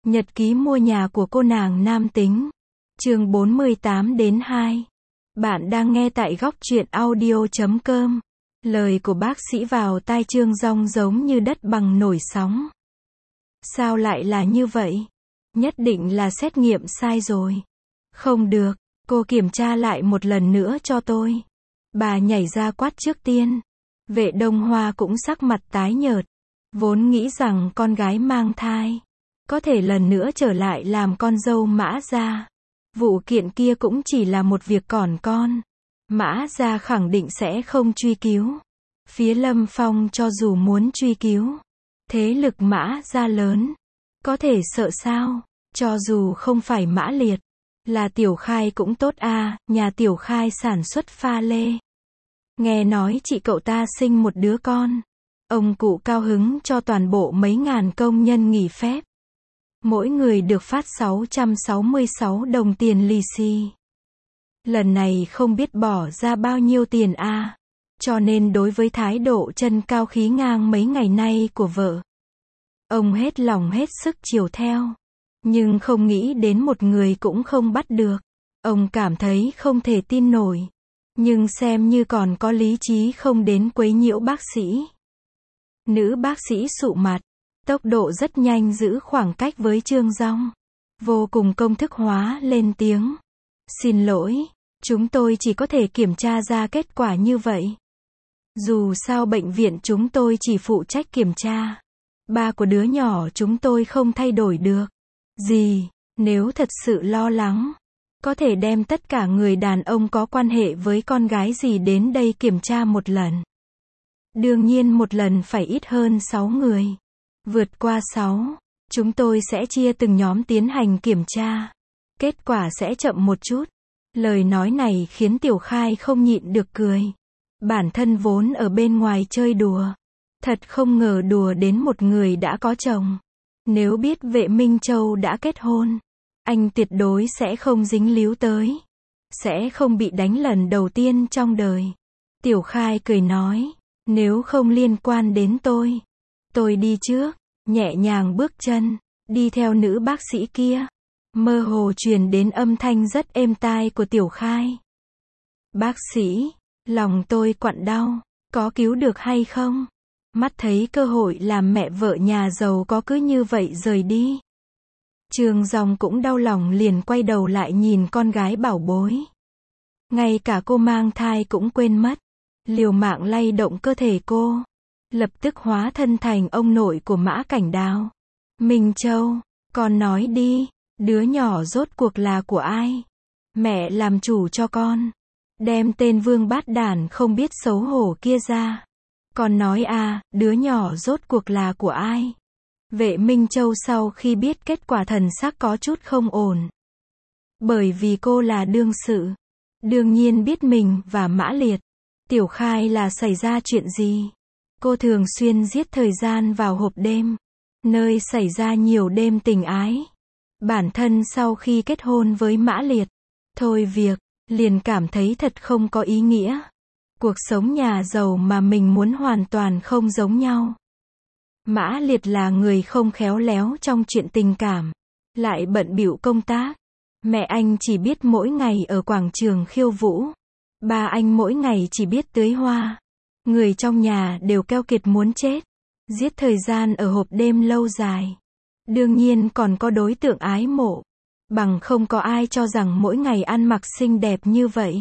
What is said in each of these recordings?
Nhật ký mua nhà của cô nàng nam tính. Chương 48-2. Bạn đang nghe tại góc truyện audio.com. Lời của bác sĩ vào tai Trương Dong giống như đất bằng nổi sóng. Sao lại là như vậy? Nhất định là xét nghiệm sai rồi. Không được, cô kiểm tra lại một lần nữa cho tôi. Bà nhảy ra quát trước tiên. Vệ Đông Hoa cũng sắc mặt tái nhợt. Vốn nghĩ rằng con gái mang thai có thể lần nữa trở lại làm con dâu Mã gia. Vụ kiện kia cũng chỉ là một việc còn con. Mã gia khẳng định sẽ không truy cứu. Phía Lâm Phong cho dù muốn truy cứu, thế lực Mã gia lớn, có thể sợ sao? Cho dù không phải Mã Liệt, là Tiểu Khai cũng tốt a, nhà Tiểu Khai sản xuất pha lê. Nghe nói chị cậu ta sinh một đứa con. Ông cụ cao hứng cho toàn bộ mấy ngàn công nhân nghỉ phép. Mỗi người được phát 666 đồng tiền lì xì. Lần này không biết bỏ ra bao nhiêu tiền a. Cho nên đối với thái độ chân cao khí ngang mấy ngày nay của vợ, ông hết lòng hết sức chiều theo. Nhưng không nghĩ đến một người cũng không bắt được. Ông cảm thấy không thể tin nổi. Nhưng xem như còn có lý trí không đến quấy nhiễu bác sĩ. Nữ bác sĩ sụ mặt, tốc độ rất nhanh giữ khoảng cách với Trương Dong. Vô cùng công thức hóa lên tiếng. Xin lỗi, chúng tôi chỉ có thể kiểm tra ra kết quả như vậy. Dù sao bệnh viện chúng tôi chỉ phụ trách kiểm tra. Ba của đứa nhỏ chúng tôi không thay đổi được. Gì, nếu thật sự lo lắng, có thể đem tất cả người đàn ông có quan hệ với con gái gì đến đây kiểm tra một lần. Đương nhiên một lần phải ít hơn 6 người. Vượt qua 6, chúng tôi sẽ chia từng nhóm tiến hành kiểm tra. Kết quả sẽ chậm một chút. Lời nói này khiến Tiểu Khai không nhịn được cười. Bản thân vốn ở bên ngoài chơi đùa. Thật không ngờ đùa đến một người đã có chồng. Nếu biết Vệ Minh Châu đã kết hôn, anh tuyệt đối sẽ không dính líu tới. Sẽ không bị đánh lần đầu tiên trong đời. Tiểu Khai cười nói, nếu không liên quan đến tôi đi trước. Nhẹ nhàng bước chân, đi theo nữ bác sĩ kia. Mơ hồ truyền đến âm thanh rất êm tai của Tiểu Khai. Bác sĩ, lòng tôi quặn đau, có cứu được hay không? Mắt thấy cơ hội làm mẹ vợ nhà giàu có cứ như vậy rời đi. Trương Dong cũng đau lòng liền quay đầu lại nhìn con gái bảo bối. Ngay cả cô mang thai cũng quên mất. Liều mạng lay động cơ thể cô. Lập tức hóa thân thành ông nội của Mã Cảnh Đào. Minh Châu, con nói đi, đứa nhỏ rốt cuộc là của ai? Mẹ làm chủ cho con. Đem tên vương bát đản không biết xấu hổ kia ra. Con nói a, đứa nhỏ rốt cuộc là của ai? Vệ Minh Châu sau khi biết kết quả thần sắc có chút không ổn. Bởi vì cô là đương sự. Đương nhiên biết mình và Mã Liệt, Tiểu Khai là xảy ra chuyện gì. Cô thường xuyên giết thời gian vào hộp đêm, nơi xảy ra nhiều đêm tình ái. Bản thân sau khi kết hôn với Mã Liệt, thôi việc, liền cảm thấy thật không có ý nghĩa. Cuộc sống nhà giàu mà mình muốn hoàn toàn không giống nhau. Mã Liệt là người không khéo léo trong chuyện tình cảm, lại bận bịu công tác. Mẹ anh chỉ biết mỗi ngày ở quảng trường khiêu vũ. Ba anh mỗi ngày chỉ biết tưới hoa. Người trong nhà đều keo kiệt muốn chết. Giết thời gian ở hộp đêm lâu dài. Đương nhiên còn có đối tượng ái mộ. Bằng không có ai cho rằng mỗi ngày ăn mặc xinh đẹp như vậy.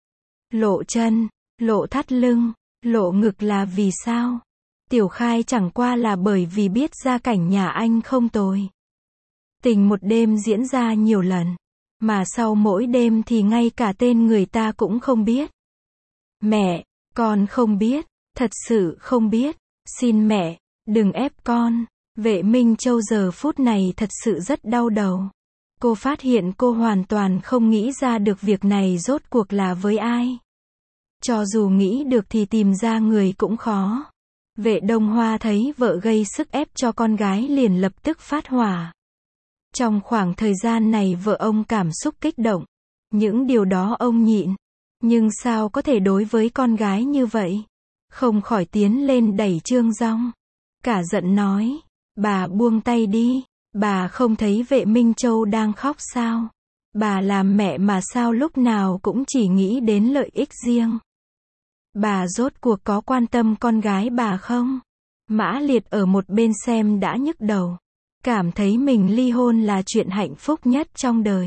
Lộ chân, lộ thắt lưng, lộ ngực là vì sao? Tiểu Khai chẳng qua là bởi vì biết gia cảnh nhà anh không tồi. Tình một đêm diễn ra nhiều lần. Mà sau mỗi đêm thì ngay cả tên người ta cũng không biết. Mẹ, con không biết, thật sự không biết. Xin mẹ, đừng ép con. Vệ Minh Châu giờ phút này thật sự rất đau đầu. Cô phát hiện cô hoàn toàn không nghĩ ra được việc này rốt cuộc là với ai. Cho dù nghĩ được thì tìm ra người cũng khó. Vệ Đông Hoa thấy vợ gây sức ép cho con gái liền lập tức phát hỏa. Trong khoảng thời gian này vợ ông cảm xúc kích động. Những điều đó ông nhịn. Nhưng sao có thể đối với con gái như vậy? Không khỏi tiến lên đẩy Trương Dong. Cả giận nói, bà buông tay đi. Bà không thấy vệ Minh Châu đang khóc sao? Bà làm mẹ mà sao lúc nào cũng chỉ nghĩ đến lợi ích riêng? Bà rốt cuộc có quan tâm con gái bà không? Mã Liệt ở một bên xem đã nhức đầu. Cảm thấy mình ly hôn là chuyện hạnh phúc nhất trong đời.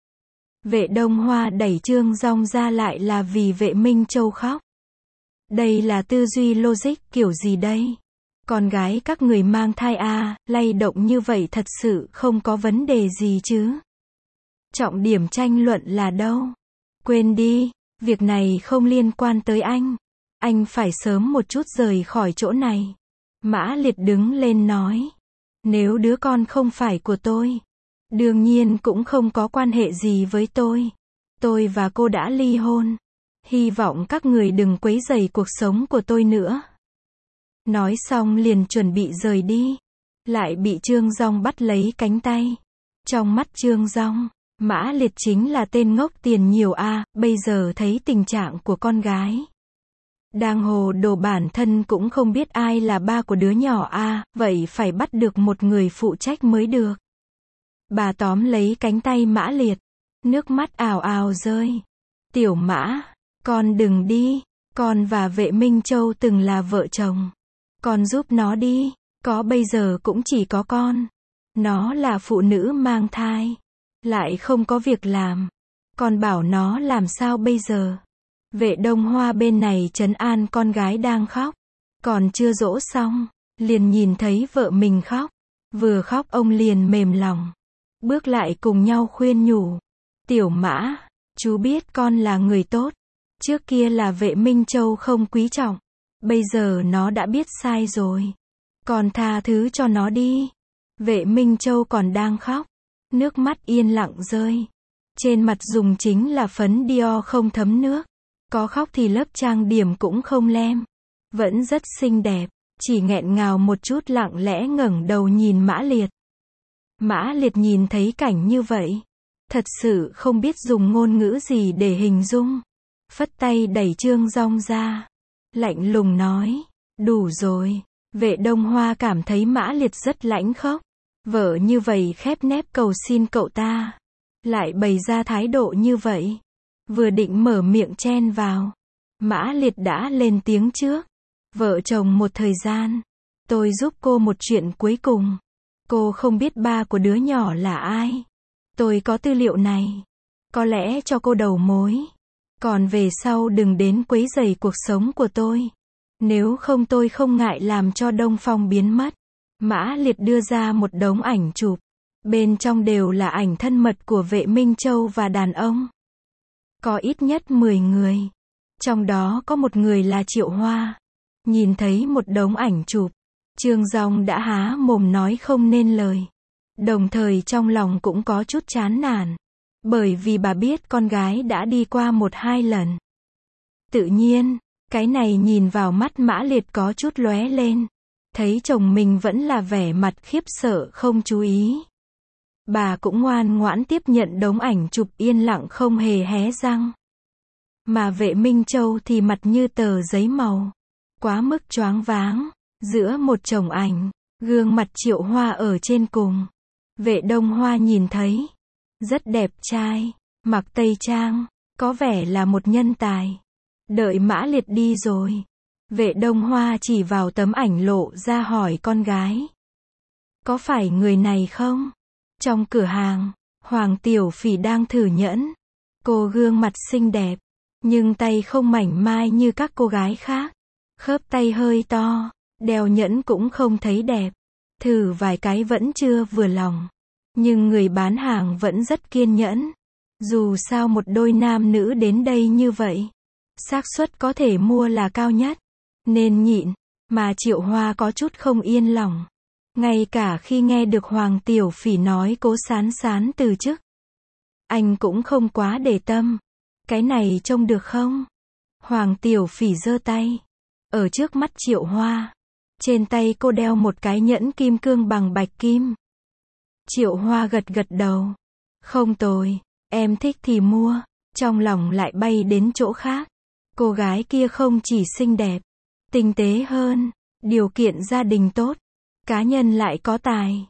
Vệ Đông Hoa đẩy Trương Dong ra lại là vì vệ Minh Châu khóc. Đây là tư duy logic kiểu gì đây? Con gái các người mang thai à, lay động như vậy thật sự không có vấn đề gì chứ? Trọng điểm tranh luận là đâu? Quên đi, việc này không liên quan tới anh. Anh phải sớm một chút rời khỏi chỗ này. Mã Liệt đứng lên nói. Nếu đứa con không phải của tôi, đương nhiên cũng không có quan hệ gì với tôi. Tôi và cô đã ly hôn. Hy vọng các người đừng quấy rầy cuộc sống của tôi nữa. Nói xong liền chuẩn bị rời đi. Lại bị Trương Dong bắt lấy cánh tay. Trong mắt Trương Dong, Mã Liệt chính là tên ngốc tiền nhiều a, bây giờ thấy tình trạng của con gái. Đang hồ đồ bản thân cũng không biết ai là ba của đứa nhỏ a, vậy phải bắt được một người phụ trách mới được. Bà tóm lấy cánh tay Mã Liệt, nước mắt ào ào rơi. Tiểu Mã, con đừng đi, con và vệ Minh Châu từng là vợ chồng. Con giúp nó đi, có bây giờ cũng chỉ có con. Nó là phụ nữ mang thai, lại không có việc làm. Con bảo nó làm sao bây giờ? Vệ Đông Hoa bên này trấn an con gái đang khóc. Còn chưa dỗ xong, liền nhìn thấy vợ mình khóc. Vừa khóc ông liền mềm lòng. Bước lại cùng nhau khuyên nhủ. Tiểu Mã, chú biết con là người tốt. Trước kia là vệ Minh Châu không quý trọng. Bây giờ nó đã biết sai rồi. Con tha thứ cho nó đi. Vệ Minh Châu còn đang khóc. Nước mắt yên lặng rơi. Trên mặt dùng chính là phấn Dior không thấm nước. Có khóc thì lớp trang điểm cũng không lem. Vẫn rất xinh đẹp. Chỉ nghẹn ngào một chút lặng lẽ ngẩng đầu nhìn Mã Liệt. Mã Liệt nhìn thấy cảnh như vậy. Thật sự không biết dùng ngôn ngữ gì để hình dung. Phất tay đẩy Trương Dong ra. Lạnh lùng nói. Đủ rồi. Vệ Đông Hoa cảm thấy Mã Liệt rất lãnh khốc. Vợ như vậy khép nép cầu xin cậu ta. Lại bày ra thái độ như vậy. Vừa định mở miệng chen vào. Mã Liệt đã lên tiếng trước. Vợ chồng một thời gian. Tôi giúp cô một chuyện cuối cùng. Cô không biết ba của đứa nhỏ là ai. Tôi có tư liệu này. Có lẽ cho cô đầu mối. Còn về sau đừng đến quấy rầy cuộc sống của tôi. Nếu không tôi không ngại làm cho Đông Phong biến mất. Mã Liệt đưa ra một đống ảnh chụp. Bên trong đều là ảnh thân mật của vệ Minh Châu và đàn ông. Có ít nhất 10 người. Trong đó có một người là Triệu Hoa. Nhìn thấy một đống ảnh chụp. Trương Dong đã há mồm nói không nên lời. Đồng thời trong lòng cũng có chút chán nản. Bởi vì bà biết con gái đã đi qua 1-2 lần. Tự nhiên, cái này nhìn vào mắt Mã Liệt có chút lóe lên. Thấy chồng mình vẫn là vẻ mặt khiếp sợ không chú ý. Bà cũng ngoan ngoãn tiếp nhận đống ảnh chụp yên lặng không hề hé răng. Mà vệ Minh Châu thì mặt như tờ giấy màu. Quá mức choáng váng. Giữa một chồng ảnh, gương mặt Triệu Hoa ở trên cùng. Vệ Đông Hoa nhìn thấy. Rất đẹp trai, mặc tây trang, có vẻ là một nhân tài. Đợi Mã Liệt đi rồi. Vệ Đông Hoa chỉ vào tấm ảnh lộ ra hỏi con gái. Có phải người này không? Trong cửa hàng, Hoàng Tiểu Phỉ đang thử nhẫn. Cô gương mặt xinh đẹp, nhưng tay không mảnh mai như các cô gái khác. Khớp tay hơi to, đeo nhẫn cũng không thấy đẹp. Thử vài cái vẫn chưa vừa lòng. Nhưng người bán hàng vẫn rất kiên nhẫn. Dù sao một đôi nam nữ đến đây như vậy, xác suất có thể mua là cao nhất. Nên nhịn, mà Triệu Hoa có chút không yên lòng. Ngay cả khi nghe được Hoàng Tiểu Phỉ nói Cố Sán Sán từ chức, anh cũng không quá để tâm. Cái này trông được không? Hoàng Tiểu Phỉ giơ tay. Ở trước mắt Triệu Hoa. Trên tay cô đeo một cái nhẫn kim cương bằng bạch kim. Triệu Hoa gật gật đầu. Không tồi, em thích thì mua. Trong lòng lại bay đến chỗ khác. Cô gái kia không chỉ xinh đẹp, tinh tế hơn, điều kiện gia đình tốt, cá nhân lại có tài.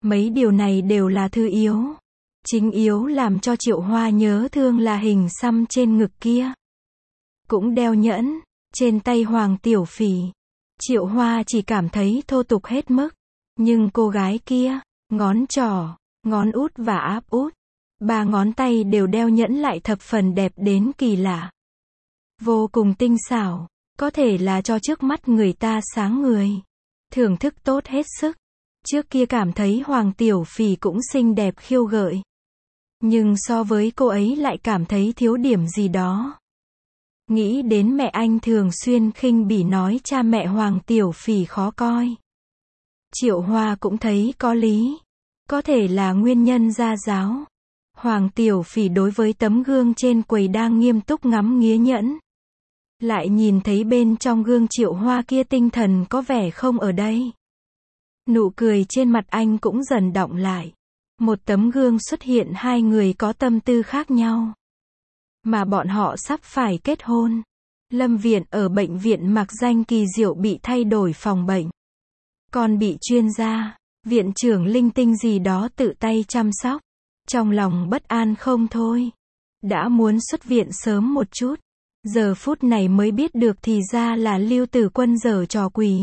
Mấy điều này đều là thứ yếu. Chính yếu làm cho Triệu Hoa nhớ thương là hình xăm trên ngực kia. Cũng đeo nhẫn, trên tay Hoàng Tiểu Phỉ. Triệu Hoa chỉ cảm thấy thô tục hết mức. Nhưng cô gái kia, ngón trỏ, ngón út và áp út, 3 ngón tay đều đeo nhẫn lại thập phần đẹp đến kỳ lạ. Vô cùng tinh xảo, có thể là cho trước mắt người ta sáng người. Thưởng thức tốt hết sức. Trước kia cảm thấy Hoàng Tiểu Phỉ cũng xinh đẹp khiêu gợi. Nhưng so với cô ấy lại cảm thấy thiếu điểm gì đó. Nghĩ đến mẹ anh thường xuyên khinh bỉ nói cha mẹ Hoàng Tiểu Phỉ khó coi. Triệu Hoa cũng thấy có lý. Có thể là nguyên nhân gia giáo. Hoàng Tiểu Phỉ đối với tấm gương trên quầy đang nghiêm túc ngắm nghía nhẫn. Lại nhìn thấy bên trong gương Triệu Hoa kia tinh thần có vẻ không ở đây. Nụ cười trên mặt anh cũng dần đọng lại. Một tấm gương xuất hiện hai người có tâm tư khác nhau. Mà bọn họ sắp phải kết hôn. Lâm Viện ở bệnh viện mặc danh kỳ diệu bị thay đổi phòng bệnh. Còn bị chuyên gia, viện trưởng linh tinh gì đó tự tay chăm sóc. Trong lòng bất an không thôi. Đã muốn xuất viện sớm một chút. Giờ phút này mới biết được thì ra là Lưu Tử Quân giở trò quỷ.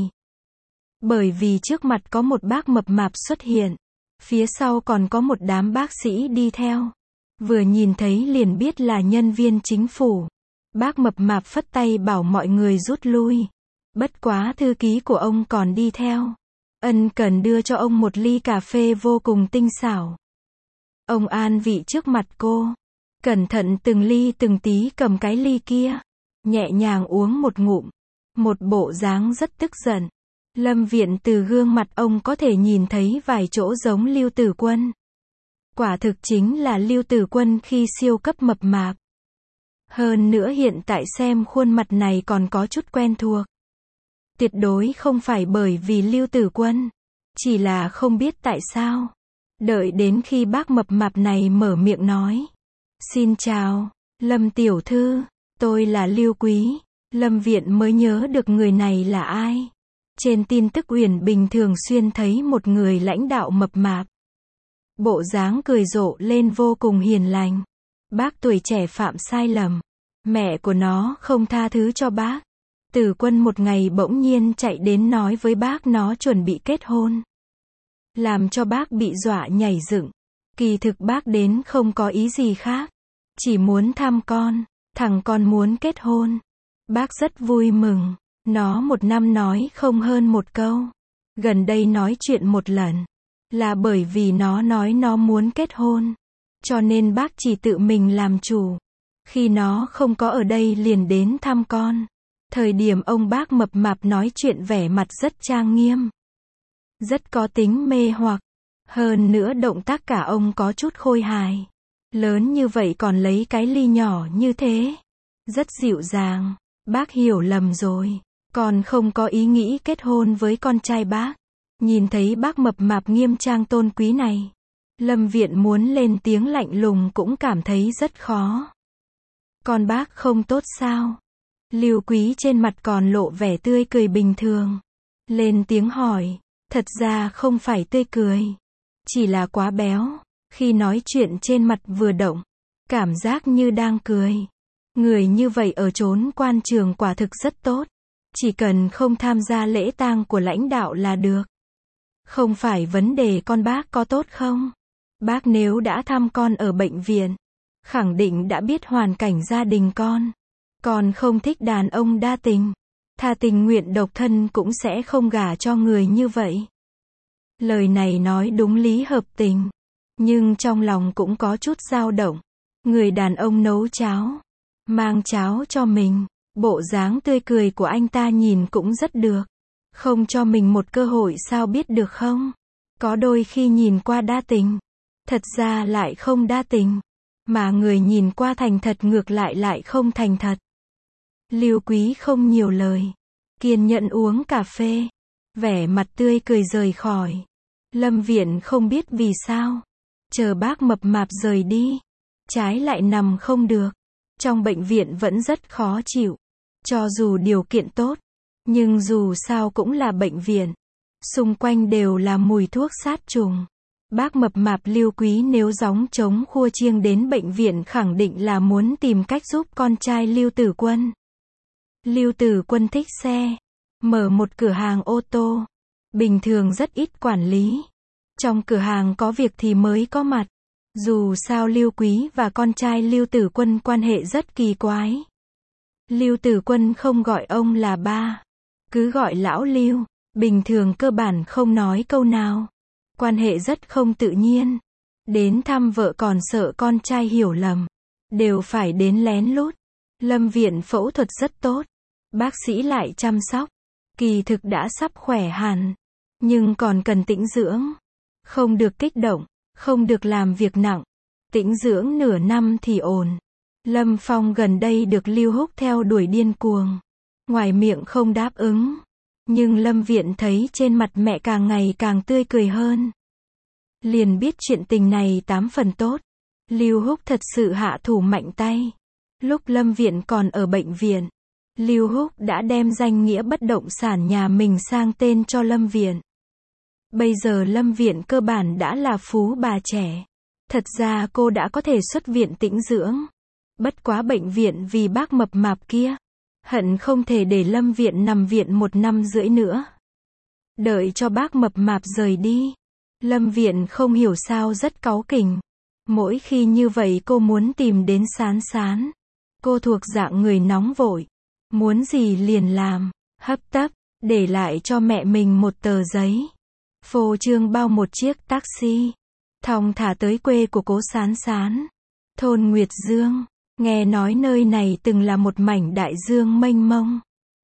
Bởi vì trước mặt có một bác mập mạp xuất hiện. Phía sau còn có một đám bác sĩ đi theo. Vừa nhìn thấy liền biết là nhân viên chính phủ. Bác mập mạp phất tay bảo mọi người rút lui. Bất quá thư ký của ông còn đi theo. Ân cần đưa cho ông một ly cà phê vô cùng tinh xảo. Ông an vị trước mặt cô. Cẩn thận từng ly từng tí cầm cái ly kia. Nhẹ nhàng uống một ngụm. Một bộ dáng rất tức giận. Lâm Viện từ gương mặt ông có thể nhìn thấy vài chỗ giống Lưu Tử Quân. Quả thực chính là Lưu Tử Quân khi siêu cấp mập mạp. Hơn nữa hiện tại xem khuôn mặt này còn có chút quen thuộc. Tuyệt đối không phải bởi vì Lưu Tử Quân. Chỉ là không biết tại sao. Đợi đến khi bác mập mạp này mở miệng nói. Xin chào, Lâm Tiểu Thư, tôi là Lưu Quý. Lâm Viện mới nhớ được người này là ai. Trên tin tức Uyển Bình thường xuyên thấy một người lãnh đạo mập mạp. Bộ dáng cười rộ lên vô cùng hiền lành. Bác tuổi trẻ phạm sai lầm. Mẹ của nó không tha thứ cho bác. Tử Quân một ngày bỗng nhiên chạy đến nói với bác nó chuẩn bị kết hôn. Làm cho bác bị dọa nhảy dựng. Kỳ thực bác đến không có ý gì khác. Chỉ muốn thăm con. Thằng con muốn kết hôn. Bác rất vui mừng. Nó 1 năm nói không hơn 1 câu. Gần đây nói chuyện 1 lần. Là bởi vì nó nói nó muốn kết hôn. Cho nên bác chỉ tự mình làm chủ. Khi nó không có ở đây liền đến thăm con. Thời điểm ông bác mập mạp nói chuyện vẻ mặt rất trang nghiêm. Rất có tính mê hoặc. Hơn nữa động tác cả ông có chút khôi hài. Lớn như vậy còn lấy cái ly nhỏ như thế. Rất dịu dàng. Bác hiểu lầm rồi. Còn không có ý nghĩ kết hôn với con trai bác. Nhìn thấy bác mập mạp nghiêm trang tôn quý này. Lâm Viện muốn lên tiếng lạnh lùng cũng cảm thấy rất khó. Con bác không tốt sao? Lưu Quý trên mặt còn lộ vẻ tươi cười bình thường. Lên tiếng hỏi. Thật ra không phải tươi cười. Chỉ là quá béo. Khi nói chuyện trên mặt vừa động. Cảm giác như đang cười. Người như vậy ở chốn quan trường quả thực rất tốt. Chỉ cần không tham gia lễ tang của lãnh đạo là được. Không phải vấn đề con bác có tốt không? Bác nếu đã thăm con ở bệnh viện, khẳng định đã biết hoàn cảnh gia đình con. Con không thích đàn ông đa tình. Thà tình nguyện độc thân cũng sẽ không gả cho người như vậy. Lời này nói đúng lý hợp tình. Nhưng trong lòng cũng có chút dao động. Người đàn ông nấu cháo. Mang cháo cho mình. Bộ dáng tươi cười của anh ta nhìn cũng rất được. Không cho mình một cơ hội sao biết được không? Có đôi khi nhìn qua đa tình. Thật ra lại không đa tình. Mà người nhìn qua thành thật ngược lại không thành thật. Lưu Quý không nhiều lời. Kiên nhẫn uống cà phê. Vẻ mặt tươi cười rời khỏi. Lâm Viện không biết vì sao. Chờ bác mập mạp rời đi. Trái lại nằm không được. Trong bệnh viện vẫn rất khó chịu. Cho dù điều kiện tốt. Nhưng dù sao cũng là bệnh viện. Xung quanh đều là mùi thuốc sát trùng. Bác mập mạp Lưu Quý nếu gióng trống khua chiêng đến bệnh viện khẳng định là muốn tìm cách giúp con trai Lưu Tử Quân. Lưu Tử Quân thích xe, mở một cửa hàng ô tô, bình thường rất ít quản lý. Trong cửa hàng có việc thì mới có mặt. Dù sao Lưu Quý và con trai Lưu Tử Quân quan hệ rất kỳ quái. Lưu Tử Quân không gọi ông là ba, cứ gọi lão Lưu, bình thường cơ bản không nói câu nào. Quan hệ rất không tự nhiên. Đến thăm vợ còn sợ con trai hiểu lầm, đều phải đến lén lút. Lâm viện phẫu thuật rất tốt, bác sĩ lại chăm sóc, kỳ thực đã sắp khỏe hẳn, nhưng còn cần tĩnh dưỡng, không được kích động, không được làm việc nặng, tĩnh dưỡng nửa năm thì ổn. Lâm Phong gần đây được Lưu Húc theo đuổi điên cuồng, ngoài miệng không đáp ứng, nhưng Lâm Viện thấy trên mặt mẹ càng ngày càng tươi cười hơn. Liền biết chuyện tình này 8 phần tốt. Lưu Húc thật sự hạ thủ mạnh tay. Lúc Lâm Viện còn ở bệnh viện, Lưu Húc đã đem danh nghĩa bất động sản nhà mình sang tên cho Lâm Viện. Bây giờ Lâm Viện cơ bản đã là phú bà trẻ. Thật ra cô đã có thể xuất viện tĩnh dưỡng. Bất quá bệnh viện vì bác mập mạp kia, hận không thể để Lâm Viện nằm viện 1 năm rưỡi nữa. Đợi cho bác mập mạp rời đi, Lâm Viện không hiểu sao rất cáu kỉnh. Mỗi khi như vậy cô muốn tìm đến Sán Sán. Cô thuộc dạng người nóng vội, muốn gì liền làm, hấp tấp, để lại cho mẹ mình một tờ giấy. Phô trương bao một chiếc taxi, thong thả tới quê của cố Sán Sán, thôn Nguyệt Dương. Nghe nói nơi này từng là một mảnh đại dương mênh mông.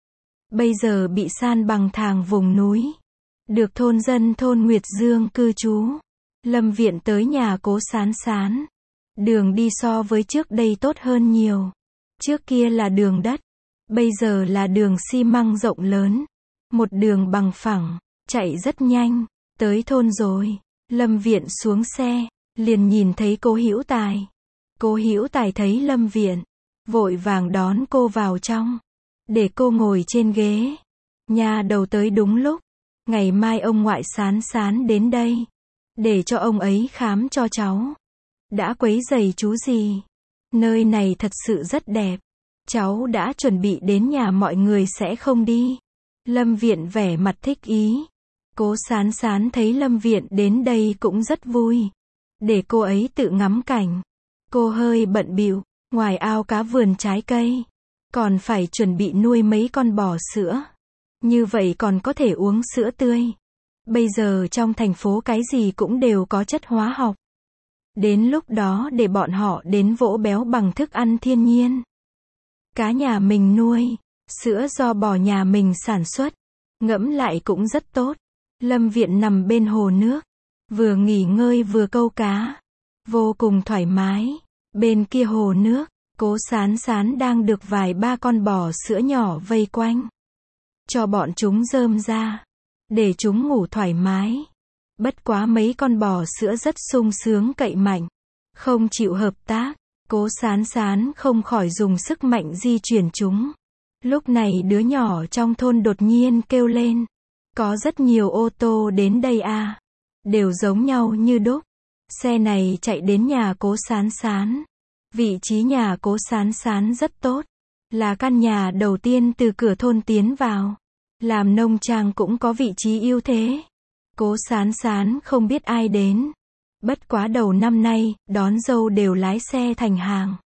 Bây giờ bị san bằng thàng vùng núi. Được thôn dân thôn Nguyệt Dương cư trú. Lâm Viện tới nhà cố Sán Sán. Đường đi so với trước đây tốt hơn nhiều. Trước kia là đường đất, bây giờ là đường xi măng rộng lớn. Một đường bằng phẳng, chạy rất nhanh. Tới thôn rồi, Lâm Viện xuống xe, liền nhìn thấy cố Hữu Tài. Cố Hữu Tài thấy Lâm Viện, vội vàng đón cô vào trong, để cô ngồi trên ghế. Nhà đầu tới đúng lúc, ngày mai ông ngoại Sán Sán đến đây, để cho ông ấy khám cho cháu. Đã quấy rầy chú gì? Nơi này thật sự rất đẹp. Cháu đã chuẩn bị đến nhà mọi người sẽ không đi. Lâm Viện vẻ mặt thích ý. Cố Sán Sán thấy Lâm Viện đến đây cũng rất vui. Để cô ấy tự ngắm cảnh. Cô hơi bận bịu, ngoài ao cá vườn trái cây, còn phải chuẩn bị nuôi mấy con bò sữa. Như vậy còn có thể uống sữa tươi. Bây giờ trong thành phố cái gì cũng đều có chất hóa học. Đến lúc đó để bọn họ đến vỗ béo bằng thức ăn thiên nhiên. Cá nhà mình nuôi, sữa do bò nhà mình sản xuất, ngẫm lại cũng rất tốt. Lâm Viện nằm bên hồ nước, vừa nghỉ ngơi vừa câu cá, vô cùng thoải mái. Bên kia hồ nước, cố Sán Sán đang được vài ba con bò sữa nhỏ vây quanh. Cho bọn chúng rơm ra, để chúng ngủ thoải mái. Bất quá mấy con bò sữa rất sung sướng cậy mạnh, không chịu hợp tác. Cố Sán Sán không khỏi dùng sức mạnh di chuyển chúng. Lúc này đứa nhỏ trong thôn đột nhiên kêu lên. Có rất nhiều ô tô đến đây à. Đều giống nhau như đúc. Xe này chạy đến nhà cố Sán Sán. Vị trí nhà cố Sán Sán rất tốt. Là căn nhà đầu tiên từ cửa thôn tiến vào. Làm nông trang cũng có vị trí ưu thế. Cố Sán Sán không biết ai đến. Bất quá đầu năm nay, đón dâu đều lái xe thành hàng.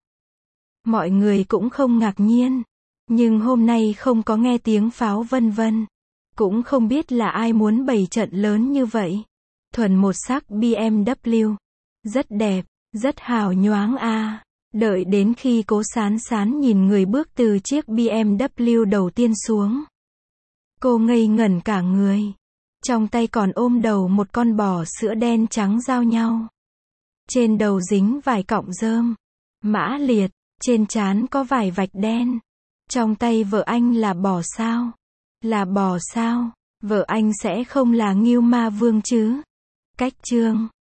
Mọi người cũng không ngạc nhiên. Nhưng hôm nay không có nghe tiếng pháo vân vân. Cũng không biết là ai muốn bày trận lớn như vậy. Thuần một sắc BMW. Rất đẹp, rất hào nhoáng a. Đợi đến khi cố Sán Sán nhìn người bước từ chiếc BMW đầu tiên xuống. Cô ngây ngẩn cả người. Trong tay còn ôm đầu một con bò sữa đen trắng giao nhau. Trên đầu dính vài cọng rơm. Mã liệt, trên trán có vài vạch đen. Trong tay vợ anh là bò sao? Là bò sao? Vợ anh sẽ không là Ngưu Ma Vương chứ? Cách chương